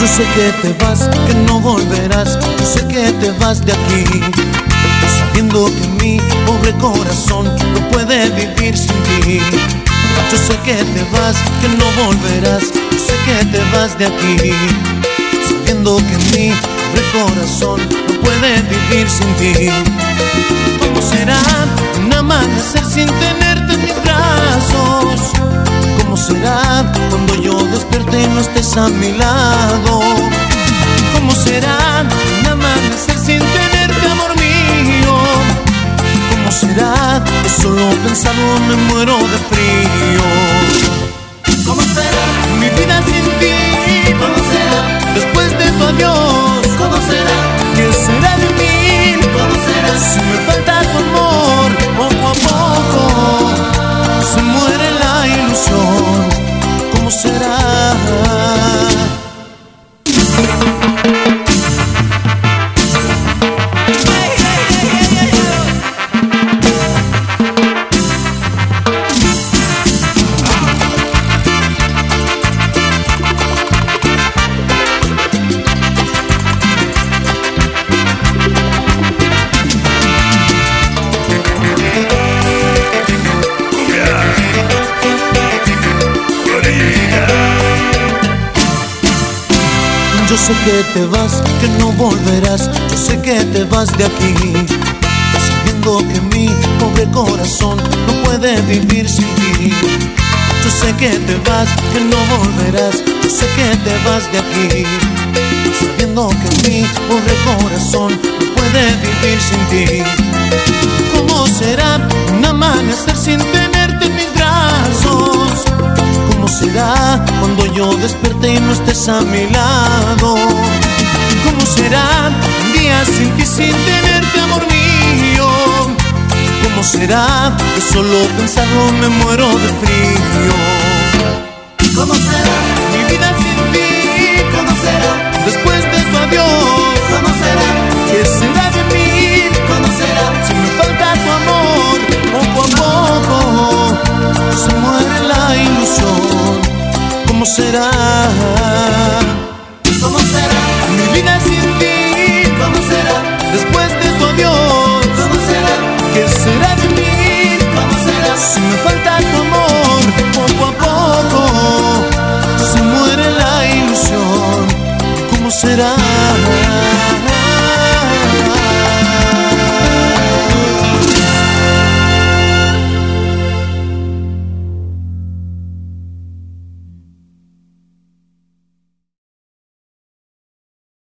Yo sé que te vas, que no volverás. Yo sé que te vas de aquí, sabiendo que mi pobre corazón no puede vivir sin ti. Yo sé que te vas, que no volverás. Yo sé que te vas de aquí, sabiendo que mi pobre corazón no puede vivir sin ti. ¿Cómo será un amanecer sin tenerte en mis brazos? ¿Cómo será cuando yo despierte y no estés a mi lado? ¿Cómo será un amanecer sin tenerte, amor mío? ¿Cómo será que solo pensarlo me muero de frío? ¿Cómo será mi vida sin ti? ¿Cómo será después de tu adiós? ¿Cómo será ¿Qué será de mí? ¿Cómo será si me falta tu amor? Poco a poco se muere la ilusión. ¿Cómo será? Yo sé que te vas, que no volverás. Yo sé que te vas de aquí, sabiendo que mi pobre corazón no puede vivir sin ti. Yo sé que te vas, que no volverás. Yo sé que te vas de aquí, sabiendo que mi pobre corazón no puede vivir sin ti. ¿Cómo será un amanecer sin tenerte en mis brazos? ¿Cómo será cuando yo despierte y no estés a mi lado? ¿Cómo será un día sin ti, sin tenerte, amor mío? ¿Cómo será que solo pensarlo me muero de frío? ¿Cómo será mi vida sin ti? ¿Cómo será después de tu adiós? ¿Cómo será ¿Qué será de mí? ¿Cómo será si me falta tu amor? Poco a poco se muere la ilusión. ¿Cómo será? ¿Cómo será mi vida sin ti? ¿Cómo será después de tu adiós? ¿Cómo será ¿Qué será de mí? ¿Cómo será si me falta tu amor? Poco a poco se muere la ilusión. ¿Cómo será?